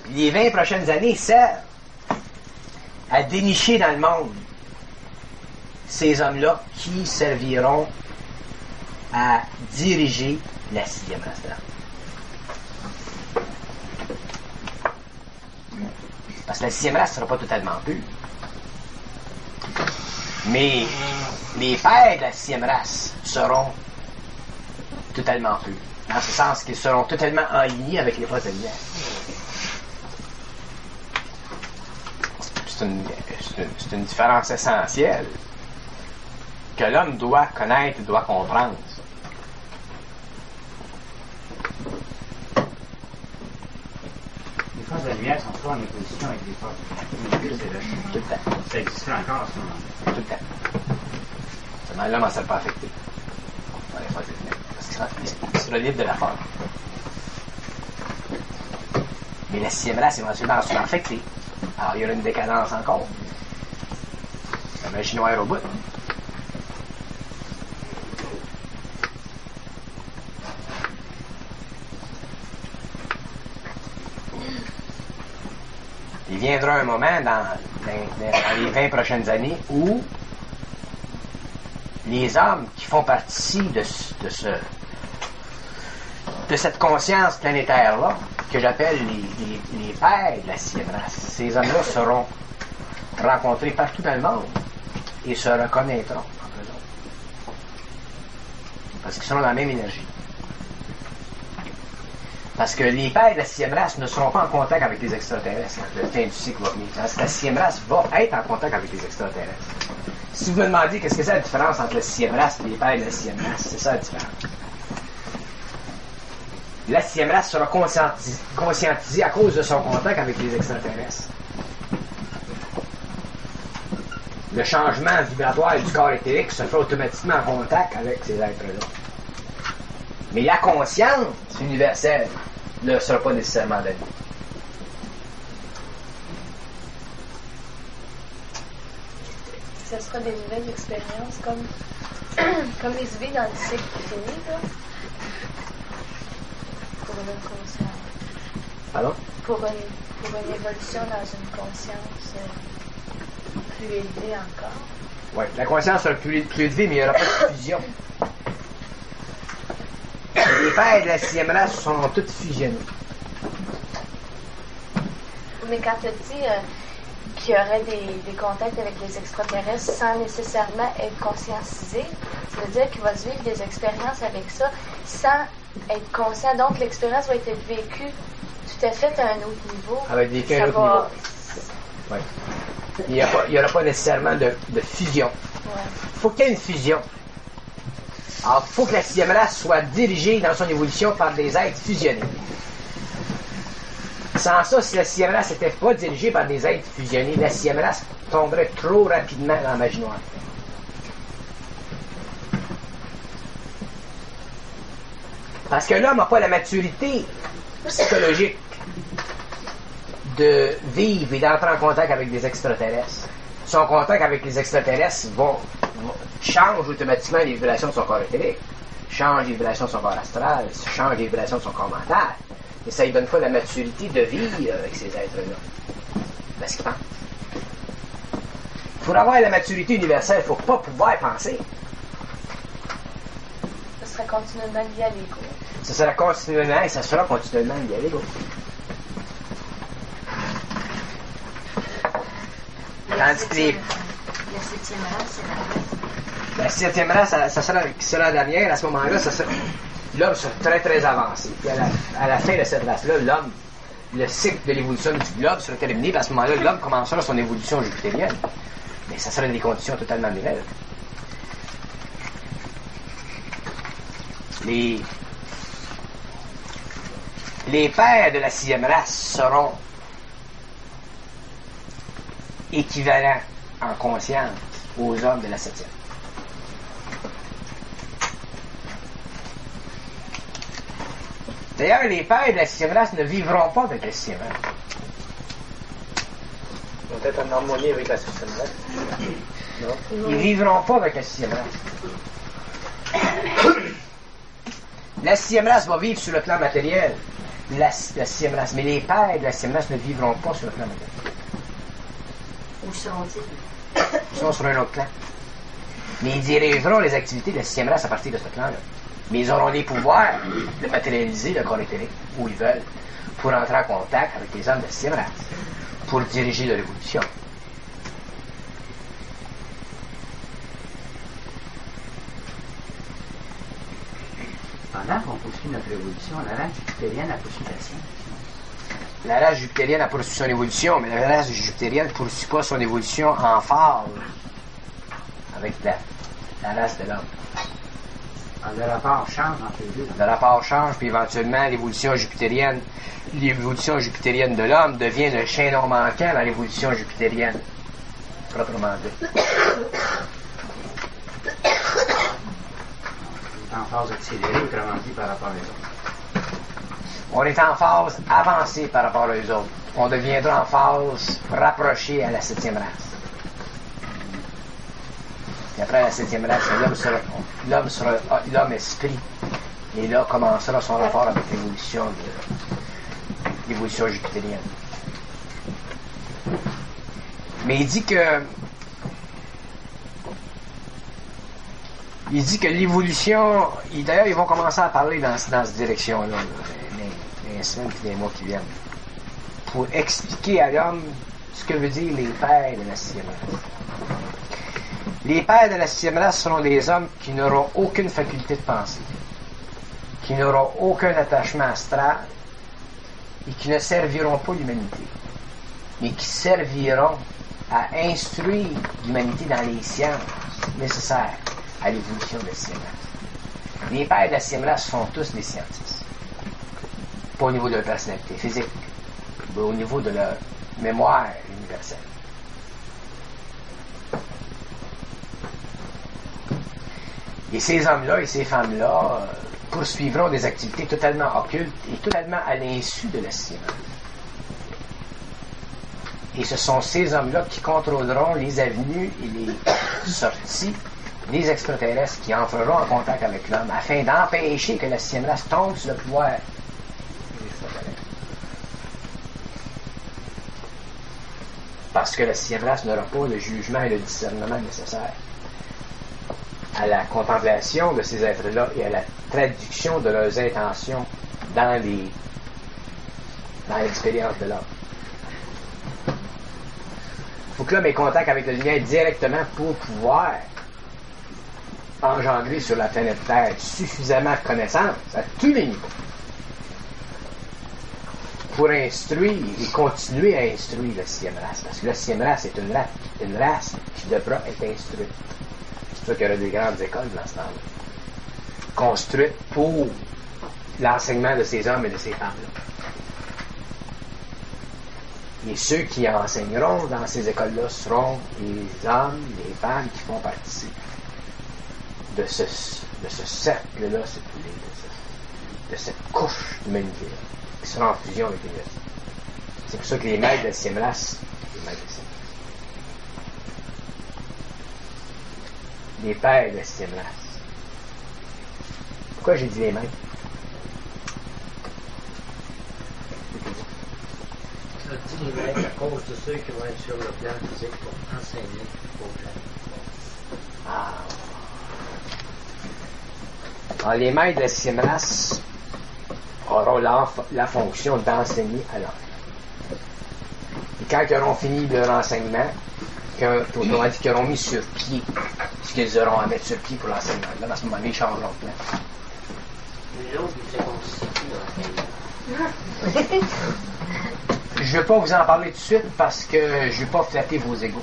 les 20 prochaines années servent à dénicher dans le monde ces hommes-là qui serviront à diriger la 6e race de l'âme. Parce que la 6e race ne sera pas totalement pure. Mais les pères de la 6e race seront totalement purs. Dans ce sens qu'ils seront totalement alignés avec les forces de la lumière. C'est une différence essentielle que l'homme doit connaître, doit comprendre. Les forces de la lumière sont pas en opposition avec les forces de la lumière. Tout le temps. Ça existerait encore à ce moment-là. Tout le temps. Seulement l'homme n'en sera pas affecté par les forces de la lumière. Parce qu'il sera libre de la forme. Mais la 6e race, éventuellement, sera affectée. Alors, il y aura une décadence encore. La magie noire au bout. Il viendra un moment dans les 20 prochaines années où les hommes qui font partie de cette conscience planétaire-là, que j'appelle les pères de la 6e race, ces hommes-là seront rencontrés partout dans le monde et se reconnaîtront entre eux autres. Parce qu'ils seront dans la même énergie. Parce que les pères de la 6e race ne seront pas en contact avec les extraterrestres quand le fin du cycle va venir. Parce que la 6e race va être en contact avec les extraterrestres. Si vous me demandez qu'est-ce que c'est la différence entre la 6e race et les pères de la 6e race, c'est ça la différence. La 6e race sera conscientisée à cause de son contact avec les extraterrestres. Le changement vibratoire du corps éthérique se fait automatiquement en contact avec ces êtres-là. Mais la conscience universelle ne sera pas nécessairement la vie. Ce sera des nouvelles expériences comme les idées dans le cycle fini, là. Pour une conscience. Pardon? Pour une évolution dans une conscience plus élevée encore. Oui, la conscience sera plus élevée, mais il n'y aura pas de fusion. Les pères de la 6e race sont toutes fusionnées. Mais quand tu dis qu'il y aurait des contacts avec les extraterrestres sans nécessairement être conscientisé, ça veut dire qu'il va se vivre des expériences avec ça sans être conscient. Donc l'expérience va être vécue tout à fait à un autre niveau. Avec des un autre niveau. Oui. Il n'y aura pas nécessairement de fusion. Ouais. Il faut qu'il y ait une fusion. Alors, il faut que la 6e race soit dirigée dans son évolution par des êtres fusionnés. Sans ça, si la 6e race n'était pas dirigée par des êtres fusionnés, la 6e race tomberait trop rapidement dans la magie noire. Parce que l'homme n'a pas la maturité psychologique de vivre et d'entrer en contact avec des extraterrestres. Son contact avec les extraterrestres change automatiquement les vibrations de son corps éthérique, change les vibrations de son corps astral, change les vibrations de son corps mental. Et ça ne lui donne pas la maturité de vivre avec ces êtres-là. Parce qu'il pense. Pour avoir la maturité universelle, il ne faut pas pouvoir penser. Ça serait continuellement lié à l'ego. Ça sera continuellement et ça sera continuellement lié à l'ego. Tandis que La 7e race, c'est la 7e race, ça sera la dernière. À ce moment-là, l'homme sera très très avancé. Puis à la fin de cette race-là, l'homme, le cycle de l'évolution du globe sera terminé. Puis à ce moment-là, l'homme commencera son évolution jupitérienne. Mais ça sera des conditions totalement nouvelles. Les pères de la 6e race seront équivalents en conscience aux hommes de la 7e. D'ailleurs, les pères de la 6e race ne vivront pas avec la 6e race. Ils vont être en harmonie avec la 7e race. Non? Ils ne vivront pas avec la 6e race. La 6e race va vivre sur le plan matériel la sixième race. Mais les pères de la sixième race ne vivront pas sur le plan matériel. Où seront-ils? Ils sont sur un autre plan. Mais ils dirigeront les activités de la sixième race à partir de ce plan-là. Mais ils auront des pouvoirs de matérialiser le corps éthérique où ils veulent pour entrer en contact avec les hommes de la sixième race, pour diriger leur évolution. Pendant qu'on poursuit notre évolution, la race jupitérienne a poursuivi la sienne. La race jupitérienne a poursuivi son évolution, mais la race jupitérienne ne poursuit pas son évolution en phase avec la race de l'homme. Le rapport change entre les deux. Le rapport change, puis éventuellement, l'évolution jupitérienne de l'homme devient le chaînon manquant dans l'évolution jupitérienne, proprement dit. En phase accélérée, autrement dit, par rapport aux autres. On est en phase avancée par rapport aux autres. On deviendra en phase rapprochée à la septième race. Et après la septième race, l'homme esprit. Et là commencera son rapport avec l'évolution jupitérienne. Mais il dit que l'évolution, d'ailleurs ils vont commencer à parler dans cette direction-là, les semaines et les mois qui viennent, pour expliquer à l'homme ce que veut dire les pères de la sixième race. Les pères de la sixième race seront des hommes qui n'auront aucune faculté de penser, qui n'auront aucun attachement astral et qui ne serviront pas l'humanité, mais qui serviront à instruire l'humanité dans les sciences nécessaires à l'évolution de la sixième race. Les pères de la sixième race sont tous des scientifiques. Pas au niveau de leur personnalité physique, mais au niveau de leur mémoire universelle. Et ces hommes-là et ces femmes-là poursuivront des activités totalement occultes et totalement à l'insu de la sixième race. Et ce sont ces hommes-là qui contrôleront les avenues et les sorties des extraterrestres qui entreront en contact avec l'homme afin d'empêcher que la sixième race tombe sur le pouvoir des extraterrestres. Parce que la sixième race n'aura pas le jugement et le discernement nécessaires à la contemplation de ces êtres-là et à la traduction de leurs intentions dans l'expérience de l'homme. Il faut que l'homme ait contact avec le lien directement pour pouvoir engendrer sur la planète Terre suffisamment de connaissances à tous les niveaux pour instruire et continuer à instruire la sixième race. Parce que la sixième race est une race qui devra être instruite. C'est pour ça qu'il y aura des grandes écoles dans ce temps-là, construites pour l'enseignement de ces hommes et de ces femmes-là. Et ceux qui enseigneront dans ces écoles-là seront les hommes, les femmes qui font partie de ce cercle-là, de cette couche d'humanité qui sera en fusion avec l'université. C'est pour ça que les maîtres de la sixième race, les pères de la sixième race. Pourquoi j'ai dit les maîtres? Tu as dit les maîtres à cause de ceux qui vont être sur le plan physique pour enseigner aux gens. Alors, les maîtres de la sixième race auront la fonction d'enseigner à l'homme. Et quand ils auront fini leur enseignement, autrement dit qu'ils auront mis sur pied ce qu'ils auront à mettre sur pied pour l'enseignement, là, à ce moment-là, ils changeront de plan. Mais l'autre, il s'est constitué dans Je ne vais pas vous en parler tout de suite parce que je ne vais pas flatter vos égos.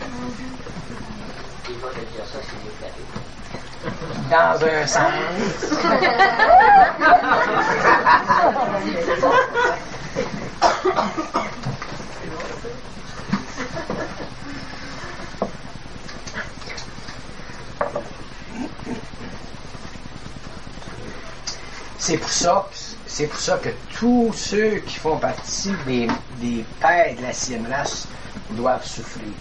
Il va te dire ça s'il est flatté. Dans un sens. C'est pour ça que tous ceux qui font partie des pères de la sixième race doivent souffrir.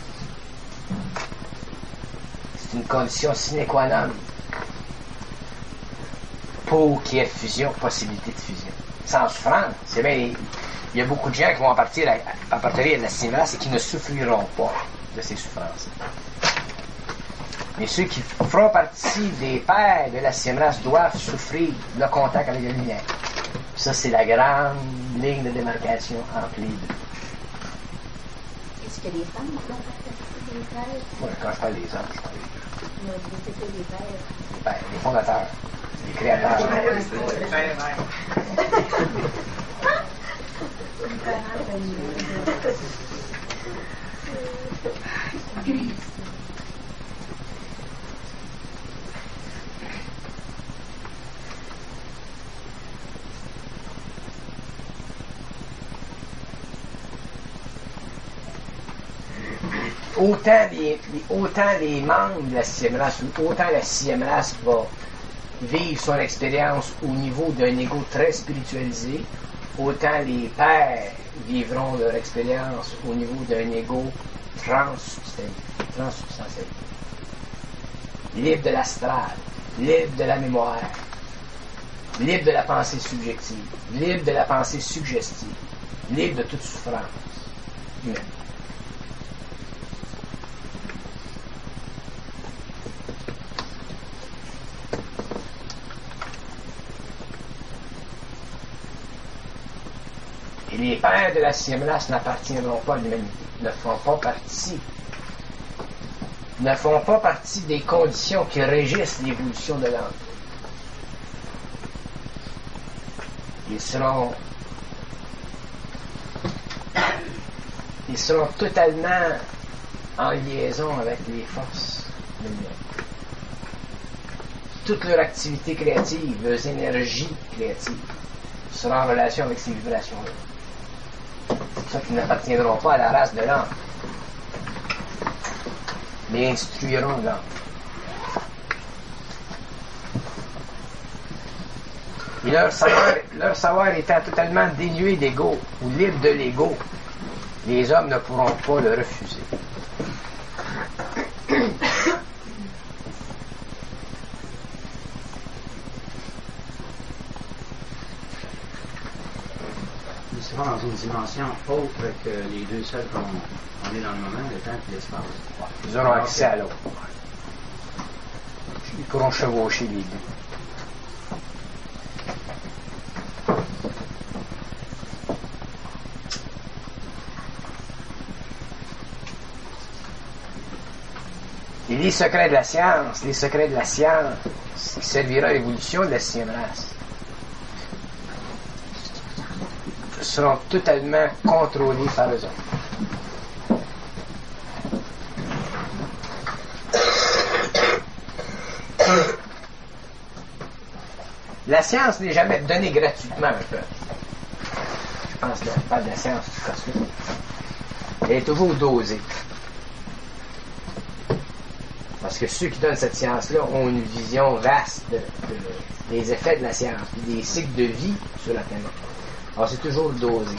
C'est une condition sine qua non pour qu'il y ait fusion, possibilité de fusion. sans souffrance. C'est bien, il y a beaucoup de gens qui vont appartenir à la sixième race et qui ne souffriront pas de ces souffrances. Mais ceux qui feront partie des pères de la sixième race doivent souffrir le contact avec la lumière. Ça, c'est la grande ligne de démarcation entre les deux. Est-ce que les femmes font partie des pères? Ouais, quand je parle des hommes, je parle des deux. Non, c'était les pères. Les pères, les fondateurs, les créateurs. Autant les membres de la sixième race, autant la sixième race va vivre son expérience au niveau d'un ego très spiritualisé, autant les pères vivront leur expérience au niveau d'un ego transsubstantiel. Libre de l'astral, libre de la mémoire, libre de la pensée subjective, libre de la pensée suggestive, libre de toute souffrance humaine. Et les pères de la sixième race n'appartiendront pas à l'humanité, ne font pas partie des conditions qui régissent l'évolution de l'homme. Ils seront totalement en liaison avec les forces de l'humain. Toute leur activité créative, leurs énergies créatives seront en relation avec ces vibrations-là. C'est pour ça qu'ils n'appartiendront pas à la race de l'homme, mais instruiront l'homme. Et leur savoir étant totalement dénué d'ego ou libre de l'ego, les hommes ne pourront pas le refuser. Dans une dimension autre que les deux seuls qu'on est dans le moment, le temps et l'espace. Ils auront accès à l'autre. Ils pourront chevaucher les deux. Et les secrets de la science qui servira à l'évolution de la sixième race, seront totalement contrôlés par eux autres. La science n'est jamais donnée gratuitement à un peuple. Je pense qu'on parle de la science du cosmos. Elle est toujours dosée. Parce que ceux qui donnent cette science-là ont une vision vaste des effets de la science, puis des cycles de vie sur la planète. Alors c'est toujours dosé.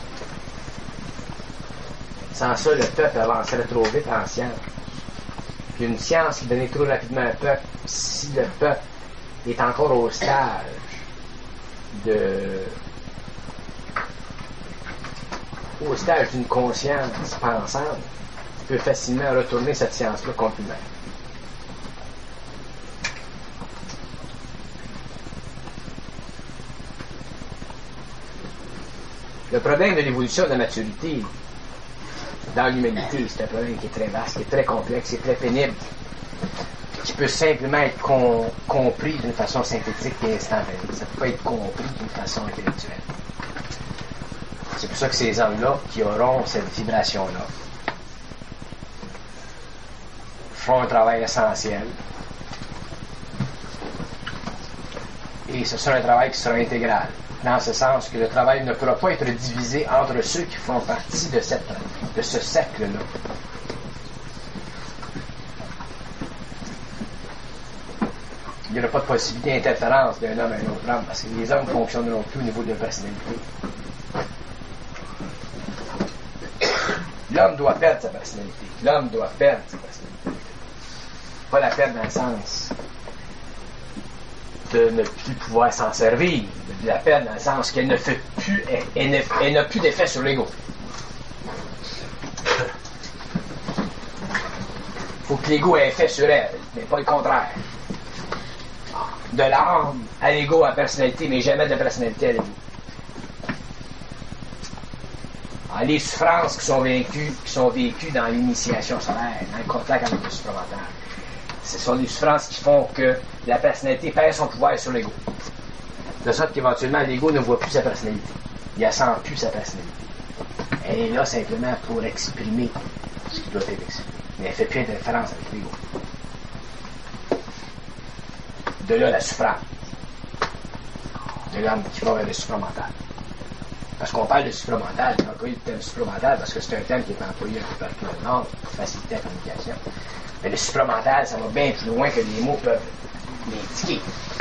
Sans ça, le peuple avancerait trop vite en science. Puis une science qui donnait trop rapidement à un peuple, si le peuple est encore au stage d'une conscience pensante, il peut facilement retourner cette science-là contre lui-même. Le problème de l'évolution de la maturité dans l'humanité, c'est un problème qui est très vaste, qui est très complexe, qui est très pénible, qui peut simplement être compris d'une façon synthétique et instantanée. Ça ne peut pas être compris d'une façon intellectuelle. C'est pour ça que ces hommes-là, qui auront cette vibration-là, feront un travail essentiel. Et ce sera un travail qui sera intégral. Dans ce sens que le travail ne pourra pas être divisé entre ceux qui font partie de ce cercle-là. Il n'y aura pas de possibilité d'interférence d'un homme à un autre homme, parce que les hommes ne fonctionneront plus au niveau de leur personnalité. L'homme doit perdre sa personnalité. L'homme doit perdre sa personnalité. Pas la perdre dans le sens de ne plus pouvoir s'en servir de la perdre dans le sens qu'elle ne fait plus, elle n'a plus d'effet sur l'ego. Faut que l'ego ait effet sur elle, mais pas le contraire. De l'âme à l'ego à la personnalité, mais jamais de personnalité à l'ego. Les souffrances qui sont vécues dans l'initiation solaire, dans le contact avec le supramental, ce sont des souffrances qui font que la personnalité perd son pouvoir sur l'ego. De sorte qu'éventuellement, l'ego ne voit plus sa personnalité. Il ne sent plus sa personnalité. Elle est là simplement pour exprimer ce qui doit être exprimé. Mais elle ne fait plus d'interférence avec l'ego. De là, la souffrance. De l'âme qui va vers le supramental. Parce qu'on parle de supramental, j'ai employé le thème supramental parce que c'est un thème qui est employé un peu partout dans le monde pour faciliter la communication. Mais le supramental, ça va bien plus loin que les mots peuvent l'indiquer.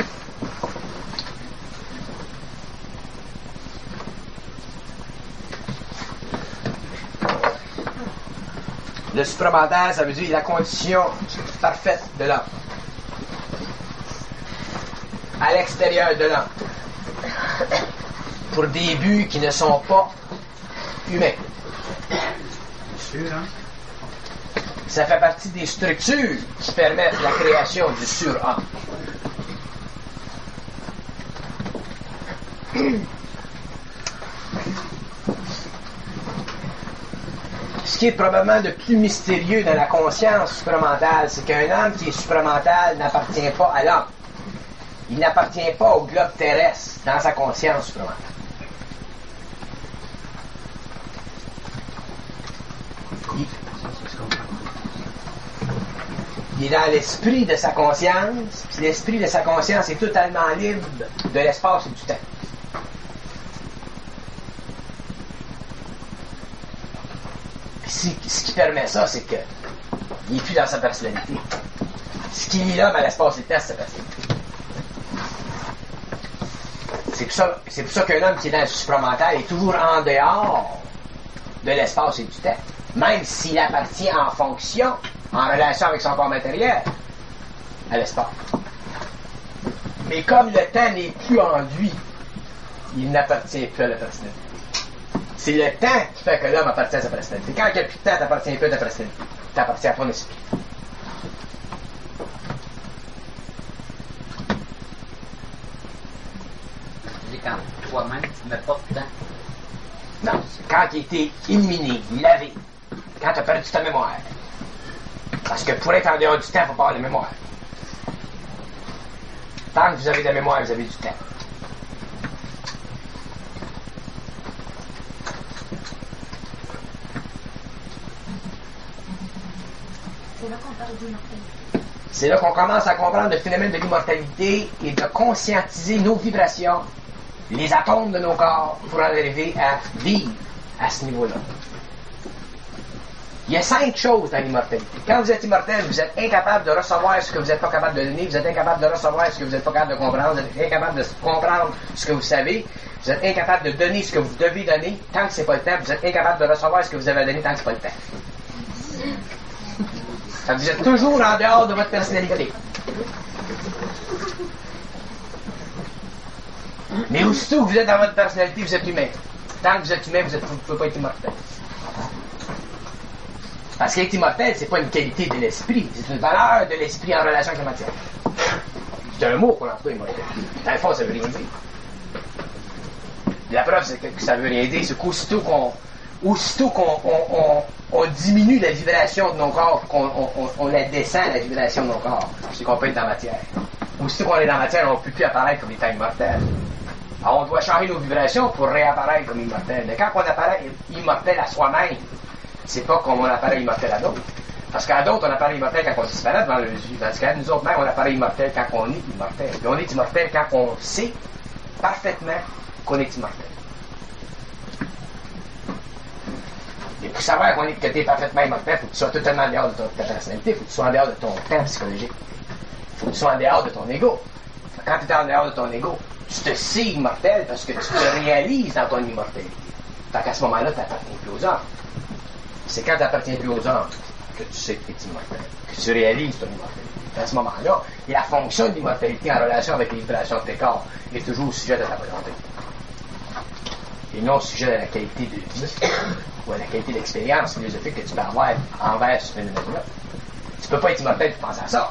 Le supramental, ça veut dire la condition parfaite de l'homme. À l'extérieur de l'homme. Pour des buts qui ne sont pas humains. Sûr, hein? Ça fait partie des structures qui permettent la création du surhomme. Ce qui est probablement de plus mystérieux dans la conscience supramentale, c'est qu'un homme qui est supramental n'appartient pas à l'homme. Il n'appartient pas au globe terrestre dans sa conscience supramentale. Il est dans l'esprit de sa conscience, puis l'esprit de sa conscience est totalement libre de l'espace et du temps. Ce qui permet ça, c'est que il n'est plus dans sa personnalité. Ce qui lie l'homme à l'espace et le temps, c'est sa personnalité. C'est pour ça qu'un homme qui est dans le supramental est toujours en dehors de l'espace et du temps. Même s'il appartient en fonction, en relation avec son corps matériel, à l'espace. Mais comme le temps n'est plus en lui, il n'appartient plus à la personnalité. C'est le temps qui fait que l'homme appartient à sa personnalité. Quand il n'y a plus de temps, tu n'appartiens plus à ta personnalité. Tu appartiens à ton esprit. Quand toi-même, tu ne mets pas de temps. Non. Quand il était éliminé, lavé, quand tu as perdu ta mémoire. Parce que pour être en dehors du temps, il ne faut pas avoir de mémoire. Tant que vous avez de la mémoire, vous avez du temps. C'est là qu'on parle d'immortalité. C'est là qu'on commence à comprendre le phénomène de l'immortalité et de conscientiser nos vibrations, les atomes de nos corps, pour en arriver à vivre à ce niveau-là. Il y a 5 choses dans l'immortalité. Quand vous êtes immortel, vous êtes incapable de recevoir ce que vous n'êtes pas capable de donner, vous êtes incapable de recevoir ce que vous n'êtes pas capable de comprendre, vous êtes incapable de comprendre ce que vous savez, vous êtes incapable de donner ce que vous devez donner tant que c'est pas le temps, vous êtes incapable de recevoir ce que vous avez donné tant que c'est pas le temps. Donc vous êtes toujours en dehors de votre personnalité. Mais aussitôt que vous êtes dans votre personnalité, vous êtes humain. Tant que vous êtes humain, vous ne pouvez pas être immortel. Parce qu'être immortel, c'est pas une qualité de l'esprit, c'est une valeur de l'esprit en relation avec la matière. C'est un mot qu'on emploie immortel. Dans le fond, ça veut rien dire. La preuve, c'est que ça veut rien dire, c'est qu'aussitôt qu'on diminue la vibration de nos corps, qu'on la descend, la vibration de nos corps, c'est qu'on peut être dans la matière. Aussitôt qu'on est dans la matière, on ne peut plus apparaître comme étant immortel. Alors on doit changer nos vibrations pour réapparaître comme immortel. Mais quand on apparaît immortel à soi-même, c'est pas comme on apparaît immortel à d'autres. Parce qu'à d'autres, on apparaît immortel quand on disparaît devant le yeux. Dans ce cas, nous autres, même, on apparaît immortel quand on est immortel. Et on est immortel quand on sait parfaitement qu'on est immortel. Et pour savoir que tu es parfaitement immortel, il faut que tu sois totalement en dehors de ta personnalité, il faut que tu sois en dehors de ton temps psychologique. Il faut que tu sois en dehors de ton ego. Quand tu es en dehors de ton ego, tu te sais immortel parce que tu te réalises dans ton immortalité. Donc à ce moment-là, tu n'appartiens plus aux hommes. C'est quand tu n'appartiens plus aux hommes que tu sais que tu es immortel, que tu réalises ton immortalité. à ce moment-là, la fonction de l'immortalité en relation avec les vibrations de tes corps est toujours au sujet de ta volonté. Et non au sujet de la qualité de vie ou à la qualité d'expérience philosophique que tu peux avoir envers ce phénomène-là. Tu peux pas être immortel et penser à ça.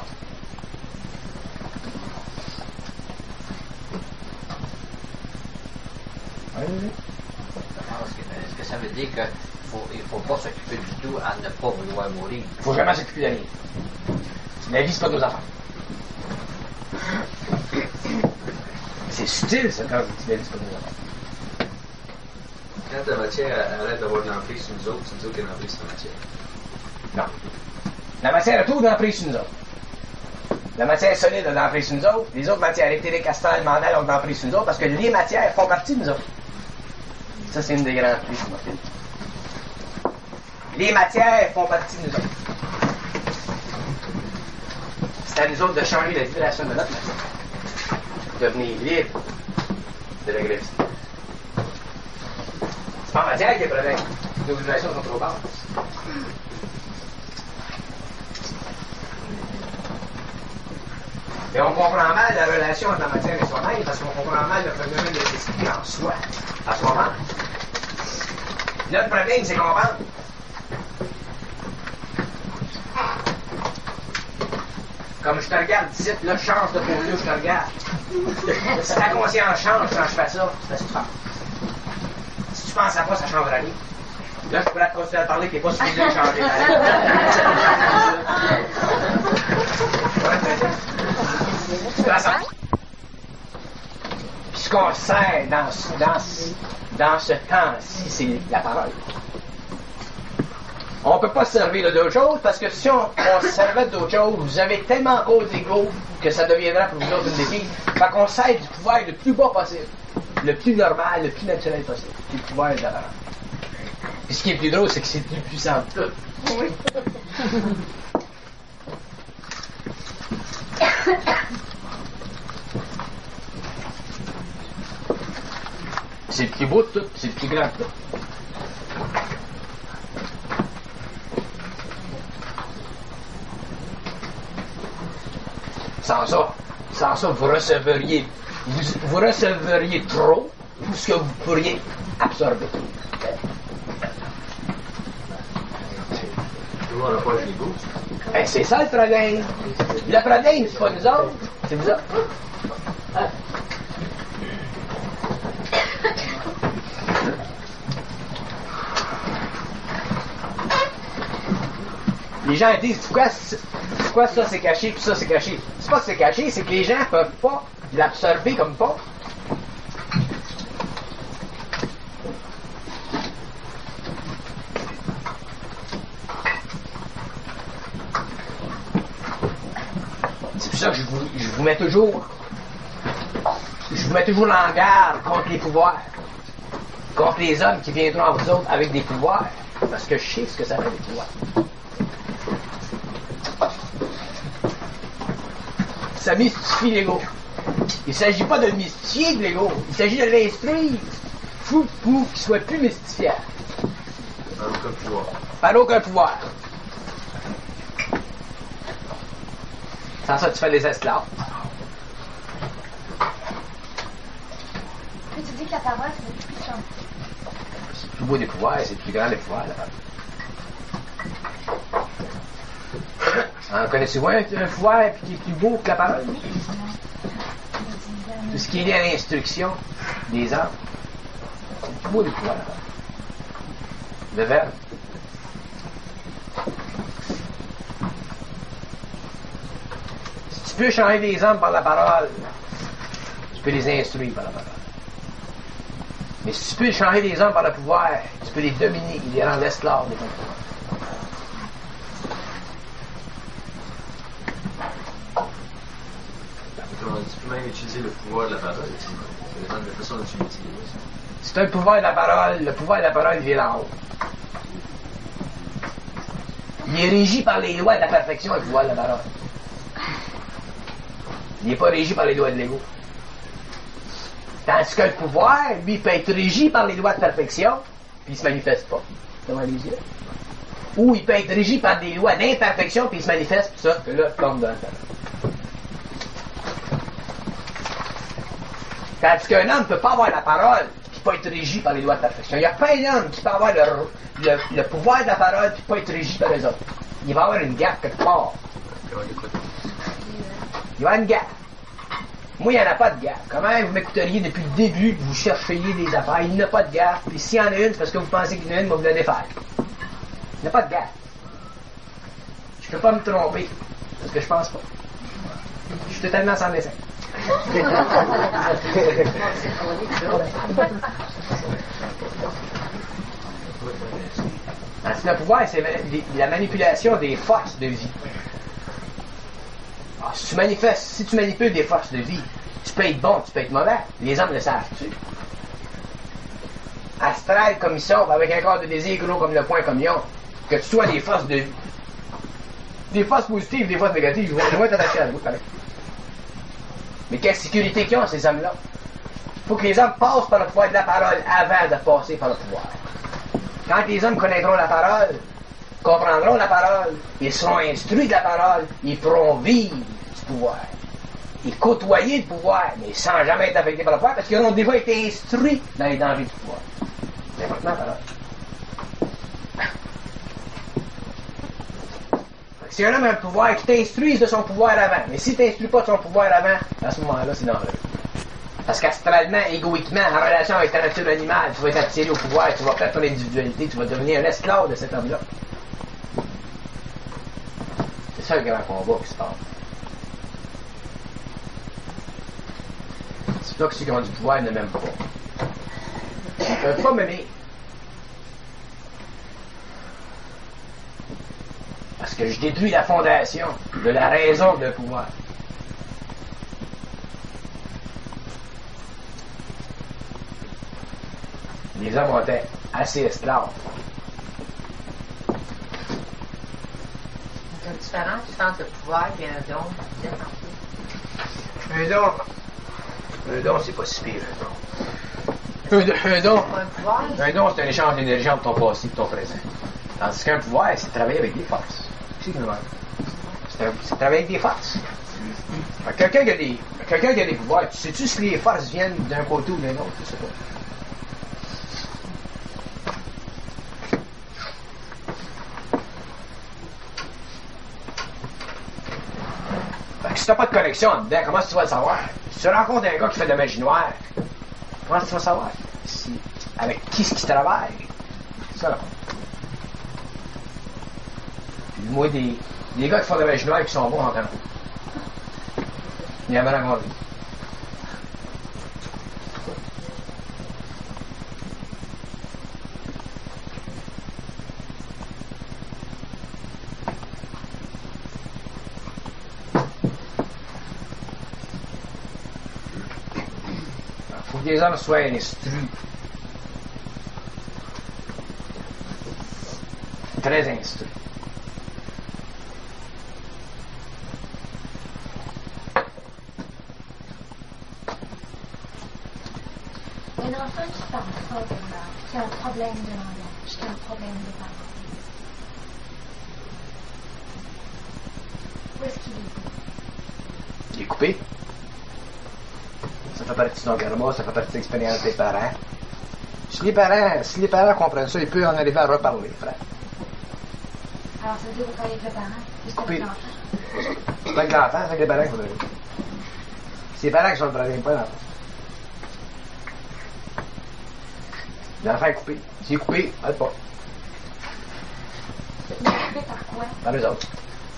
Est-ce que ça veut dire qu'il ne faut pas s'occuper du tout à ne pas vouloir mourir? Il ne faut jamais s'occuper de rien. La vie, c'est pas de nos affaires. C'est subtil, ça, quand je dis la vie, c'est pas de nos affaires. Quand la matière arrête d'avoir de l'emprise sur nous autres, c'est nous autres qui avons l'emprise sur la matière. Non. La matière a tout d'emprise sur nous autres. La matière solide a d'emprise sur nous autres. Les autres matières éthériques, astrales, mandales ont d'emprise sur nous autres parce que les matières font partie de nous autres. Ça, c'est une des grandes clés de l'immortalité. Les matières font partie de nous autres. C'est à nous autres de changer la vibration de notre matière. Devenir libre de la gravité. C'est pas la matière qui est le problème. Nos vibrations sont trop basses. Et on comprend mal la relation entre la matière et soi-même parce qu'on comprend mal le phénomène de l'esprit en soi, à soi-même. Notre problème, c'est comprendre. Comme je te regarde ici, là, je change de point de vue, je te regarde. Si ta conscience change quand je fais ça, c'est ce que tu penses. Si tu penses à pas, ça ne changera rien. Là, je pourrais te continuer à parler, t'es pas supposé de changer. Puis ce qu'on sert dans ce temps-ci, c'est la parole. On ne peut pas se servir d'autre chose parce que si on se servait d'autre chose, vous avez tellement gros d'ego que ça deviendra pour vous autres une défi. Fait qu'on sert du pouvoir le plus bas possible, le plus normal, le plus naturel possible. C'est le pouvoir de la parole. Puis ce qui est plus drôle, c'est que c'est le plus puissant de tout. Oui. C'est le plus beau de tout, c'est le plus grand de tout. Sans ça, vous recevriez trop tout ce que vous pourriez absorber. Ben, c'est ça le problème. Le problème, c'est pas nous autres, c'est vous autres. Hein? Les gens disent pourquoi ça c'est caché puis ça c'est caché. C'est pas que c'est caché, c'est que les gens peuvent pas l'absorber comme pas. C'est pour ça que je vous mets toujours en garde contre les pouvoirs, contre les hommes qui viendront à vous autres avec des pouvoirs, parce que je sais ce que ça fait des pouvoirs. Ça mystifie l'ego. Il ne s'agit pas de le mystifier de l'ego, il s'agit de l'instruire pour qu'il soit plus mystifiant. Par aucun pouvoir. Par aucun pouvoir. Sans ça, tu fais des esclaves. Puis tu dis que la parole, c'est le plus puissant. C'est le plus beau des pouvoirs, c'est le plus grand des pouvoirs, la parole. En connaissez-vous un pouvoir qui est plus beau que la parole? Tout ce qui est lié à l'instruction des hommes, c'est le plus beau des pouvoirs, la parole. Le verbe. Si tu peux changer des hommes par la parole, tu peux les instruire par la parole. Mais si tu peux changer des hommes par le pouvoir, tu peux les dominer, les rendre esclaves de ton pouvoir. Tu peux même utiliser le pouvoir de la parole. Ça dépend de la façon dont tu l'utilises. C'est un pouvoir de la parole. Le pouvoir de la parole vient d'en haut. Il est régi par les lois de la perfection, le pouvoir de la parole. Il n'est pas régi par les lois de l'ego. Tandis que le pouvoir, lui, peut être régi par les lois de perfection, puis il se manifeste pas. Devant les yeux. Ou il peut être régi par des lois d'imperfection, puis il se manifeste, puis ça, que là, tombe dans la tête. Tandis qu'un homme ne peut pas avoir la parole et pas être régi par les lois de perfection. Il y a pas un homme qui peut avoir le pouvoir de la parole et pas être régi par les autres. Il va y avoir une gaffe quelque part. Il va y avoir une gaffe. Moi, il n'y en a pas de gaffe. Comment vous m'écouteriez depuis le début, vous cherchiez des affaires, il n'y en a pas de gaffe. Puis s'il y en a une, c'est parce que vous pensez qu'il y en a une, vous me donnez faire. Il n'y a pas de gaffe. Je ne peux pas me tromper, parce que je pense pas. Je suis totalement sans dessin. Le pouvoir, c'est la manipulation des forces de vie. Alors, si tu manipules des forces de vie, tu peux être bon, tu peux être mauvais. Les hommes le savent-tu? Astral comme ils sont, avec un corps de désir gros comme le poing comme ils ont, que tu sois des forces de vie. Des forces positives, des forces négatives, ils vont t'attacher à la bouche, pareil. Mais quelle sécurité qu'ils ont, ces hommes-là? Il faut que les hommes passent par le pouvoir de la parole avant de passer par le pouvoir. Quand les hommes connaîtront la parole, comprendront la parole, ils seront instruits de la parole, ils pourront vivre du pouvoir. Ils côtoyer le pouvoir, mais sans jamais être affectés par le pouvoir, parce qu'ils auront déjà été instruits dans les dangers du pouvoir. C'est maintenant la parole. Si un homme a un pouvoir, qu'il t'instruise de son pouvoir avant. Mais si tu n'instruis pas de son pouvoir avant, à ce moment-là, c'est dangereux. Parce qu'astralement, égoïquement, en relation avec ta nature animale, tu vas être attiré au pouvoir, tu vas perdre ton individualité, tu vas devenir un esclave de cet homme-là. C'est ça le grand combat qui se passe. C'est là que ceux qui ont du pouvoir ne m'aiment pas. Ils ne peuvent pas m'aimer. Parce que je détruis la fondation de la raison de pouvoir. Les hommes ont été assez esclaves. Il y a une différence entre le pouvoir et un don. Un don, c'est pas si pire, un don, c'est un échange d'énergie entre ton passé et ton présent. Tandis qu'un pouvoir, c'est de travailler avec des forces. C'est travailler avec des forces. Quelqu'un qui a des pouvoirs, tu sais-tu si les forces viennent d'un côté ou d'un autre? Je sais pas. Si t'as pas de connexion dedans, comment tu vas le savoir? Si tu rencontres un gars qui fait de la magie noire, comment tu vas savoir? Avec qui est-ce qu'il travaille? C'est ça, là. Puis moi, des gars qui font de la magie noire qui sont bons en temps. Il y en a rencontré. Que les hommes soient instruits. Très instruits. Un enfant qui parle pas de qui a un problème de langage, qui a un problème de parole. Où est-ce qu'il est? Il est coupé. Ça fait partie de ton garba, ça fait partie de l'expérience des parents. Si les parents comprennent ça, ils peuvent en arriver à reparler, frère. Alors, ça veut dire que vous parlez avec le parent? C'est coupé. L'enfant? C'est pas que l'enfant, c'est avec les parents qu'il faudrait. C'est les parents qui sont le problème, pas l'enfant. L'enfant est coupé. S'il est coupé, parle pas. Il est coupé par quoi? Par les autres.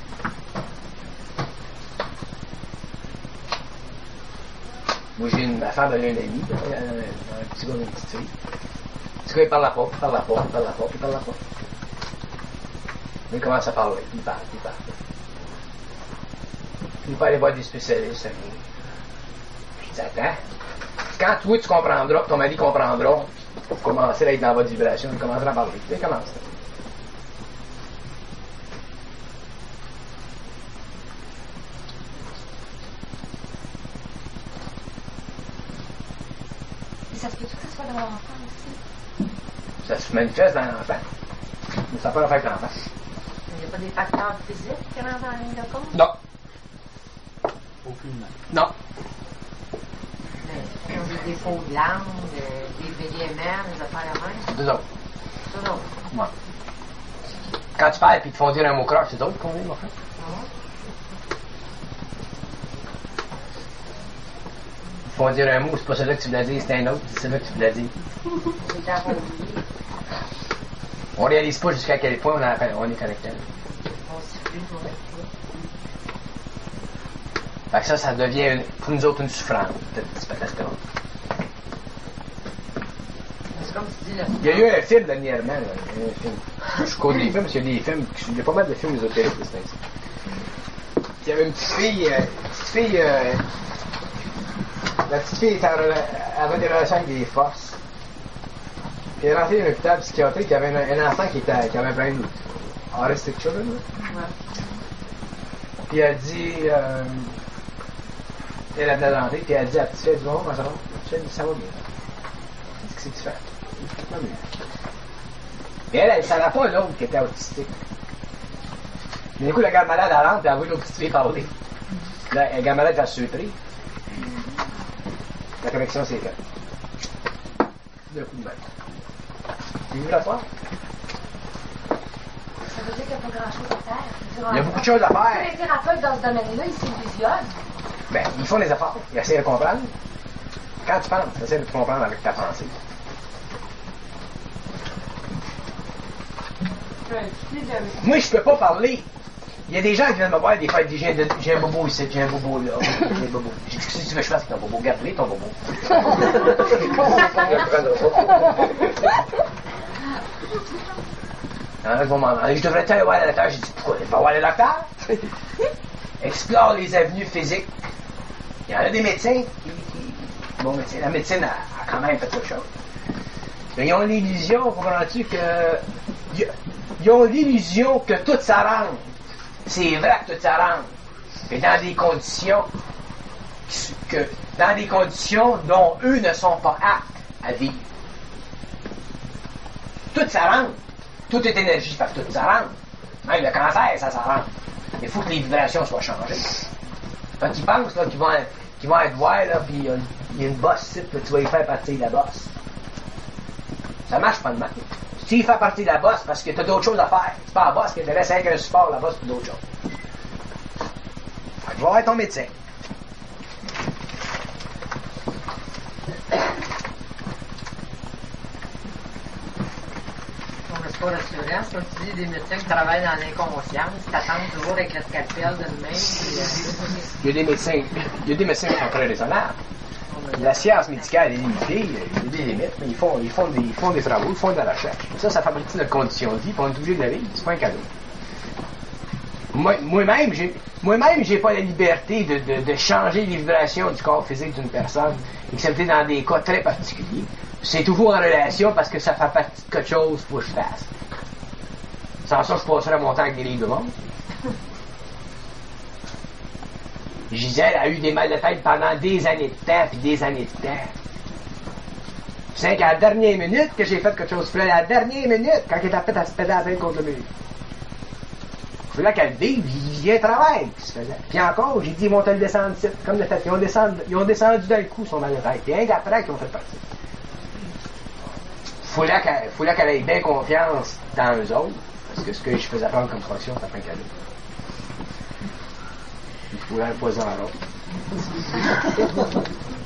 Moi, ma femme a eu un ami, un petit gars, une petite fille. Le petit gars, il parle pas, il parle pas. Il commence à parler, il parle. Puis il va aller voir des spécialistes. Puis il dit, attends, quand toi tu comprendras, ton mari comprendra, pour commencer à être dans votre vibration, il commencera à parler. Il commence. Ça se peut que ça soit dans l'enfant aussi? Ça se manifeste dans l'enfant. Mais ça n'a pas à faire avec l'enfant. Il n'y a pas des facteurs physiques qui rentrent en ligne de compte? Non. Aucunement. Non. Mais qui ont des dépôts de langue, des VMR, des affaires de même. Deux autres. Ça, non. Ouais. Quand tu parles et ils te font dire un mot croche, c'est d'autres qu'on dit, en fait. Ils font dire un mot, c'est pas celui-là que tu voulais dire, c'est un autre, c'est celui-là que tu voulais dire. C'est à oublier. On réalise pas jusqu'à quel point on est connecté. On siffle, on met Fait que ça devient pour nous autres une souffrance, cette patate-là. c'est comme tu dis, là. Il y a eu un film dernièrement, là. Il y a eu un film. Je code des films parce qu'il y a des films, il y a pas mal de films ésotériques de ce temps-ci. Il y avait une petite fille, la petite fille avait des relations avec des forces. Puis elle est rentrée dans un hôpital psychiatrique, il y avait un enfant qui avait un brain autistic children. Là. Puis elle dit, elle a de la rentrée, puis elle dit à la petite fille, elle dit, bon, ça va? Elle dit, ça va bien. Qu'est-ce que tu fais? Ça va bien. Et elle savait pas l'autre qui était autistique. Mais du coup, la gamme malade, elle rentre, puis elle voit l'autre petite fille parler. La gamme malade, elle se suitrer. La connexion, c'est faite. D'un coup de main. Tu veux la faire? Ça veut dire qu'il n'y a pas grand-chose à faire. Il y a beaucoup de choses à faire. Tous les thérapeutes dans ce domaine-là, ils s'illusionnent. Ben, ils font des efforts. Ils essaient de comprendre. Quand tu penses, tu essaies de comprendre avec ta pensée. Moi, je peux pas parler. Il y a des gens qui viennent me voir des fois, ils disent, j'ai un bobo ici, j'ai un bobo là, j'ai un bobo. Je dis, qu'est-ce que tu veux que je fasse avec ton bobo? Garde-le, ton bobo. Ils vont m'en demander, je devrais aller voir le docteur. J'ai dit, pourquoi il va voir le docteur? Explore les avenues physiques. Il y en a des médecins qui bon médecin. La médecine a quand même fait autre chose. Mais ils ont l'illusion, comprends-tu, ils ont l'illusion que tout s'arrange. C'est vrai que tout s'arrange. Mais dans des conditions dont eux ne sont pas aptes à vivre. Tout s'arrange. Tout est énergie, fait que tout s'arrange. Même le cancer, ça s'arrange. Il faut que les vibrations soient changées. Quand ils pensent là, qu'ils vont être voir, là, puis il y a une bosse ici, puis tu vas y faire partir la bosse. Ça marche pas de mal. Si tu y fais partir la bosse, parce que tu as d'autres choses à faire. C'est pas la bosse qui te laisse avec un support, la bosse, puis d'autres choses. Fait que va voir ton médecin. C'est pas rassurant, c'est comme tu dis, des médecins qui travaillent dans l'inconscience, qui t'attendent toujours avec le scalpel de main. Il y a des médecins qui sont très raisonnables. La science médicale est limitée, il y a des limites, mais ils font des travaux, ils font de la recherche. Ça fait partie de notre condition de vie, puis on est obligé de la vivre, c'est pas un cadeau. Moi-même, j'ai pas la liberté de changer les vibrations du corps physique d'une personne, excepté dans des cas très particuliers. C'est toujours en relation parce que ça fait partie de quelque chose qu'il faut que je fasse. Sans ça, je passerais mon temps avec des livres de monde. Gisèle a eu des mal de tête pendant des années de temps, puis des années de temps. C'est qu'à la dernière minute que j'ai fait quelque chose. Puis à la dernière minute, quand elle était faite à se péter la tête contre le mur. Il fallait qu'elle vive, il y a un travail qui se faisait. Puis encore, j'ai dit, ils vont te le descendre ici. Comme le fait, ils ont descendu d'un coup son mal de tête. Puis rien qu'après qu'ils ont fait partie. Il fallait qu'elle ait bien confiance dans eux autres. Parce que ce que je faisais prendre comme fonction, c'était pas un cadeau. Il faut un poison à l'autre.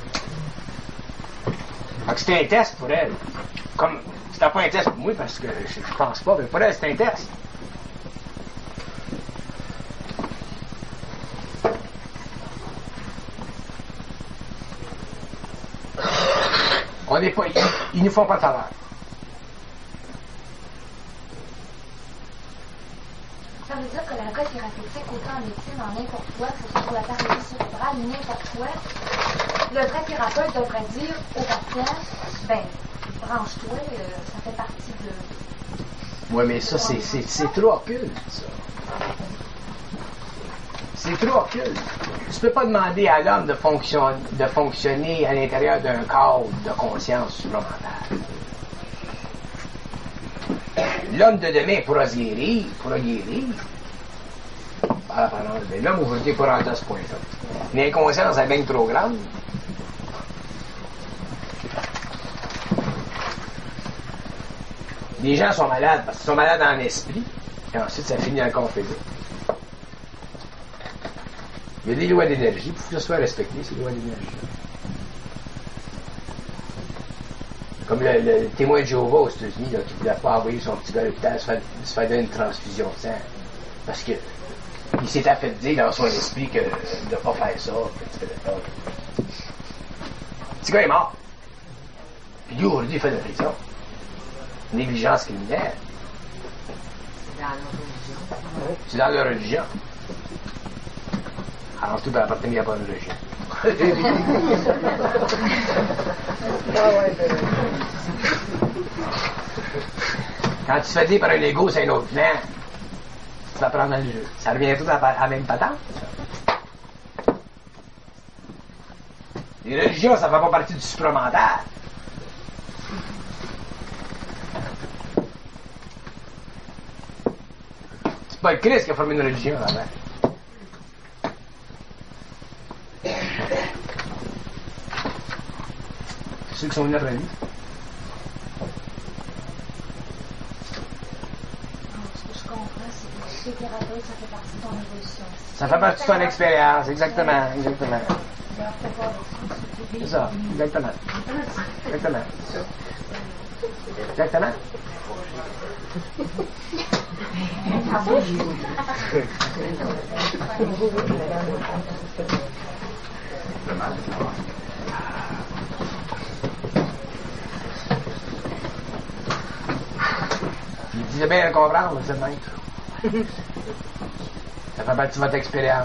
Donc c'était un test pour elle. Comme c'était pas un test pour moi parce que je pense pas, mais pour elle c'était un test. On n'est pas. Ils nous font pas de faveur. Ça veut dire que la méthode thérapeutique, autant en médecine, en n'importe quoi, que ce soit pour la paralysie cérébrale, n'importe quoi, le vrai thérapeute devrait dire au patient, ben, branche-toi, ça fait partie de... Oui, mais ça, c'est trop occulte, ça. C'est trop occulte. Tu peux pas demander à l'homme de fonctionner à l'intérieur d'un cadre de conscience supplémentaire. L'homme de demain pourra guérir. L'homme aujourd'hui pourra rendre à ce point-là. Mais l'inconscience est bien trop grande. Les gens sont malades parce qu'ils sont malades en esprit, et ensuite ça finit encore physique. Il y a des lois d'énergie, pour que ça soit respecté, ces lois d'énergie. Comme le témoin de Jéhovah aux États-Unis, qui ne voulait pas envoyer son petit gars à l'hôpital se faire donner une transfusion de sang. Parce que il s'était fait dire dans son esprit que de ne pas faire ça. Le petit gars est mort. Puis lui, aujourd'hui, il fait de la prison. Négligence criminelle. C'est dans leur religion. Alors tout peut appartenir à la bonne religion. Quand tu te fais dire par un égo, c'est un autre plan. Tu vas prendre le jeu. Ça revient tout à la même patente. Les religions, ça ne fait pas partie du supramental. C'est pas le Christ qui a formé une religion, là-bas. Ceux qui sont venus après lui. Ce que je comprends, c'est que chez thérapeute, ça fait partie de ton évolution. Ça fait partie de ton expérience, exactement. C'est ça, exactement. Exactement. Il disait bien le comprendre, ce maître. Ça fait partie de votre expérience.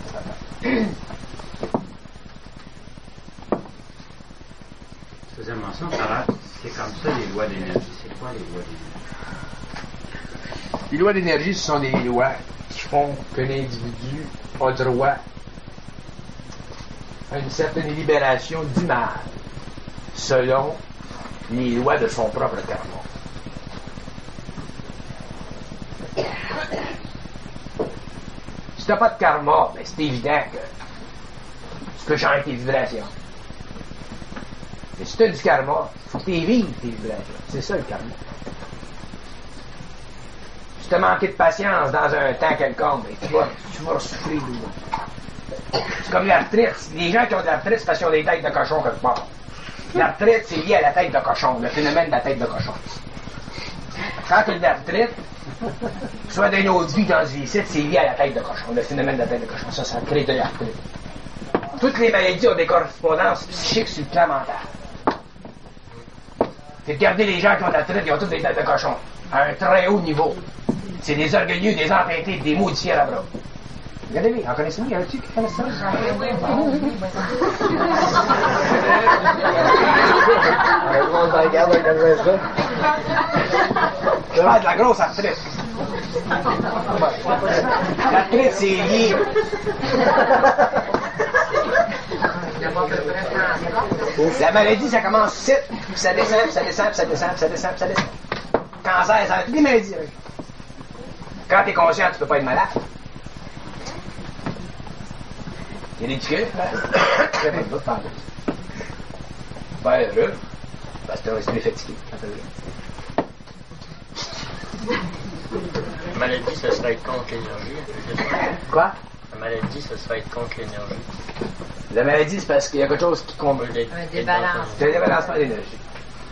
Je faisais mention tout à l'heure, c'est comme ça les lois d'énergie. C'est quoi les lois d'énergie? Les lois d'énergie, ce sont des lois qui font que l'individu a droit à une certaine libération du mal selon les lois de son propre karma. Si tu n'as pas de karma, ben c'est évident que tu peux changer tes vibrations. Mais si tu as du karma, il faut que tu vives tes vibrations. C'est ça le karma. Si tu as manqué de patience dans un temps quelconque, ben, tu vas souffrir. C'est comme l'arthrite. Les gens qui ont de l'arthrite, c'est parce qu'ils ont des têtes de cochon quelque part. L'arthrite, c'est lié à la tête de cochon, le phénomène de la tête de cochon. Quand tu as de l'arthrite, soit d'une autre vie dans une vie, c'est lié à la tête de cochon, le phénomène de la tête de cochon. Ça crée de l'arthrite. Toutes les maladies ont des correspondances psychiques sur le plan mental. Regardez les gens qui ont de l'arthrite, ils ont tous des têtes de cochon, à un très haut niveau. C'est des orgueilleux, des empêtés, des modifiés à la bras. Regardez-les, en connaissez-vous? Y en a-tu qui connaissent ça? Je parle de la grosse arthrite. L'arthrite, c'est lié. La maladie, ça commence 7, puis ça descend, puis ça descend, puis ça descend, puis ça descend, puis ça descend. Cancer, ça va être des maladies. Quand tu es conscient, tu peux pas être malade. Il y a des tueurs, très bien, pas heureux, parce que t'as un esprit fatigué. La maladie, ça serait être contre l'énergie. Quoi? La maladie, ça serait être contre l'énergie. La maladie, c'est parce qu'il y a quelque chose qui comble. Un débalancement. C'est un débalancement d'énergie.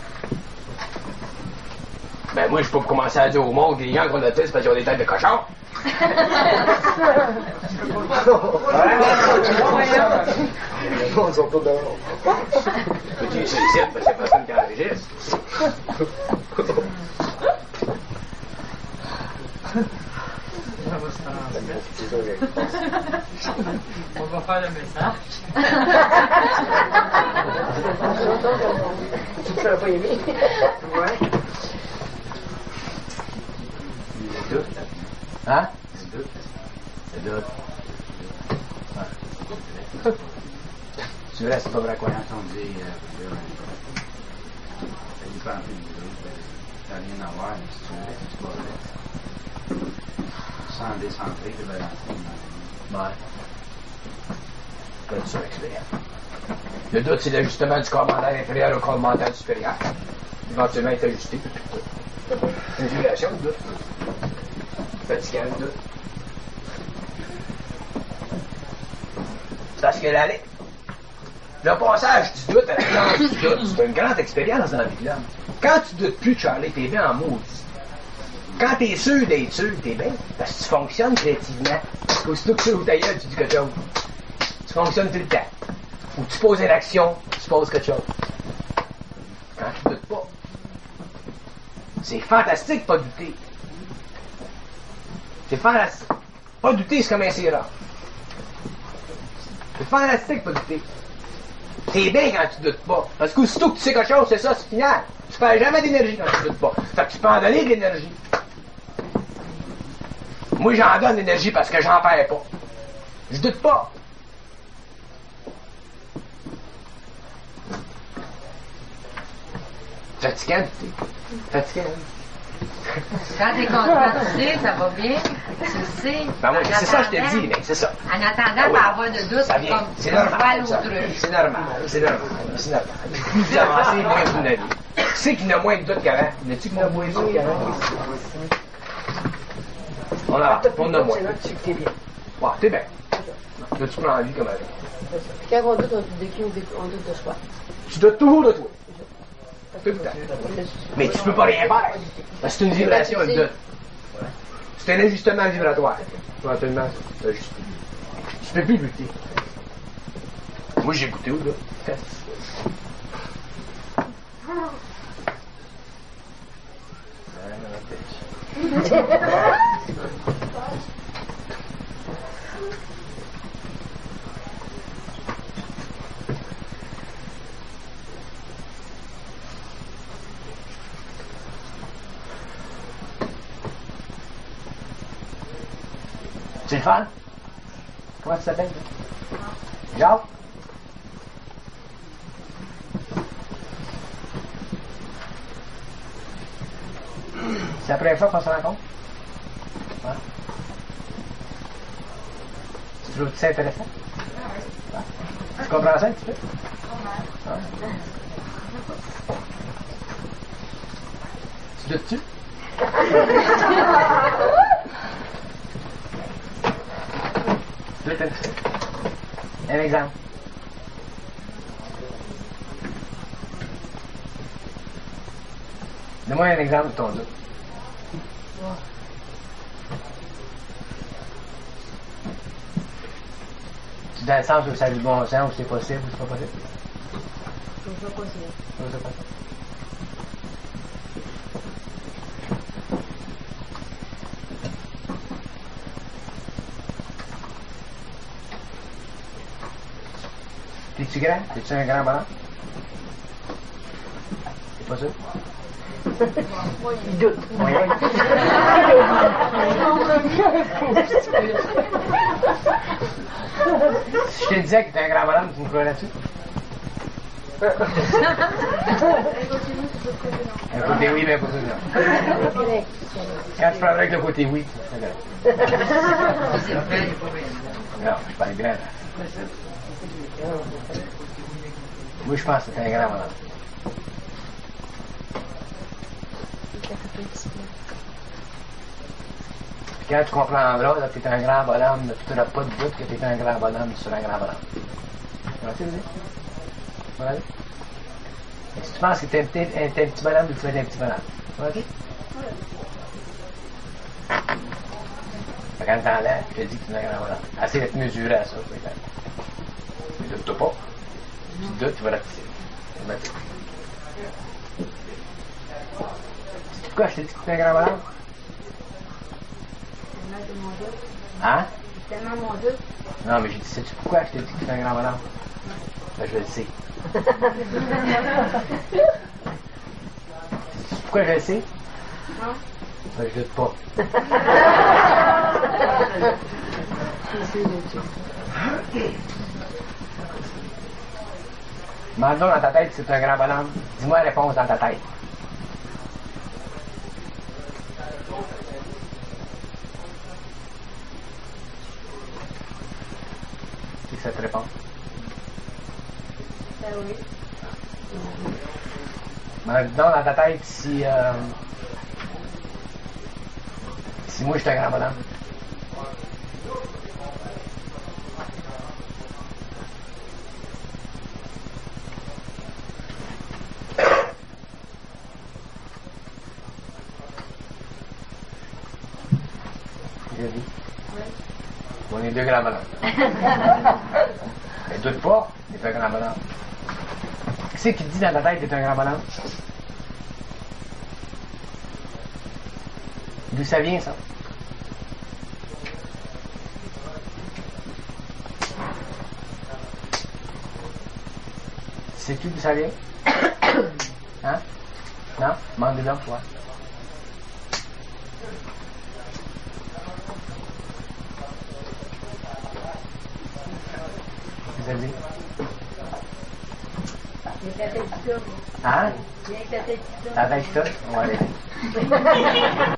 Ben moi, je peux pas commencer à dire au monde que les gens qui ont de c'est parce qu'ils ont des têtes de cochon. Ils sont tous dehors. Tu es suicide parce qu'il n'y a personne qui enregistre. On va faire le message. Tu ne l'as pas aimé? Ouais. Le doute. Hein? Le doute. Ouais. C'est vrai, c'est pas vrai quoi. Quand on dit, il parle plus de doute, ça n'a rien à voir, mais si tu veux, c'est pas vrai. Sans décentrer, tu vas Ouais. Comme ça, expérience. Le doute, c'est l'ajustement du corps mental inférieur au corps mental supérieur. Éventuellement, il est ajusté. C'est une vibration, le doute. Fatigant, le doute. C'est parce que le passage du doute à l'expérience du doute, c'est une grande expérience dans la vie de l'homme. Quand tu doutes plus, Charlie, t'es bien en maudit. Quand t'es sûr d'être sûr, t'es bien. Parce que tu fonctionnes créativement. Aussitôt que tu ouvres ta gueule, tu dis quelque chose. Tu fonctionnes tout le temps. Ou tu poses une action, tu poses quelque chose. Quand tu doutes pas. C'est fantastique pas douter. C'est fantastique. Pas douter, c'est comme un sirop. C'est fantastique pas douter. T'es bien quand tu doutes pas. Parce qu'aussitôt que tu sais quelque chose, c'est ça, c'est final. Tu perds jamais d'énergie quand tu doutes pas. Fait que tu peux en donner de l'énergie. Moi, j'en donne l'énergie parce que j'en perds pas. Je doute pas. Fatigant, fatigant. Quand t'es conscientisé, ça va bien. Tu sais. Ben moi, c'est ça que je te dis, mais c'est ça. En attendant, par avoir de doute, Ça vient. C'est normal. C'est normal. C'est normal. C'est normal. Plus vous avancez, moins vous n'avez. Qui c'est qu'il y a moins de doutes qu'avant? N'as-tu qu'il y a moins de doutes qu'avant? On avance. On a moins. T'es bien. Ouais, t'es bien. Là, tu prends la vie comme elle. Quand on doute, on doute de qui? On doute de soi. Tu doutes toujours de toi. Tout le temps. Mais tu peux pas rien faire. Parce que c'est une vibration, le doute. C'est un ajustement vibratoire. Éventuellement, c'est ajusté. Tu peux plus buter. Moi, j'ai goûté au doute. C'est le fun? Comment tu t'appelles? Jacques? C'est la première fois qu'on se rencontre? Ouais. Tu trouves ça intéressant? Ouais. Tu comprends ça un petit peu? Ouais. Tu doutes-tu? Un exemple. Donne-moi un exemple de ton doute. Dans le sens où ça a du bon sens, où c'est possible ou c'est pas possible? C'est pas possible. C'est pas possible. T'es-tu grand? T'es-tu un grand bonhomme? C'est pas sûr? Il doute. Oui. Si je te disais que t'es un grand bonhomme, tu me crois là-dessus? Un côté oui, mais un côté non. Quand tu prendrais avec le côté oui, c'est vrai. Non, je parle grand. Moi, je pense que c'est un grand bonhomme. Puis quand tu comprendras que tu es un grand bonhomme, tu n'auras pas de doute que tu es un grand bonhomme sur un grand bonhomme. Tu le dire? Voilà. Et si tu penses que tu es un petit bonhomme, tu vas être un petit bonhomme. Voilà. Quand tu enlèves, je te dis que tu es un grand bonhomme. Assez d'être mesuré à ça, peut-être. Mais doute-toi pas. Si tu doutes, tu vas rapetisser. C'est pourquoi je t'ai dit que tu es un grand bonhomme? Hein? C'est tellement mon doute. Non, mais j'ai dit, sais-tu pourquoi je t'ai dit que tu es un grand bonhomme? Ben, je le sais. Sais-tu pourquoi je le sais? Non. Ben, je doute pas. Demande-donc dans ta tête si tu es un grand bonhomme. Dis-moi la réponse dans ta tête. C'est cette réponse. Ben oui. Demande donc dans ta tête si Si moi j'étais un grand bonhomme. J'ai dit. On est deux grands bonhommes. Mais doute pas, t'es un grand bonhomme. Qui c'est qui te dit dans ta tête que t'es un grand bonhomme? D'où ça vient, ça? Sais-tu d'où ça vient? Hein? Non? Demande-le, toi. Vous avez dit? Hein? Ta tête, on va aller.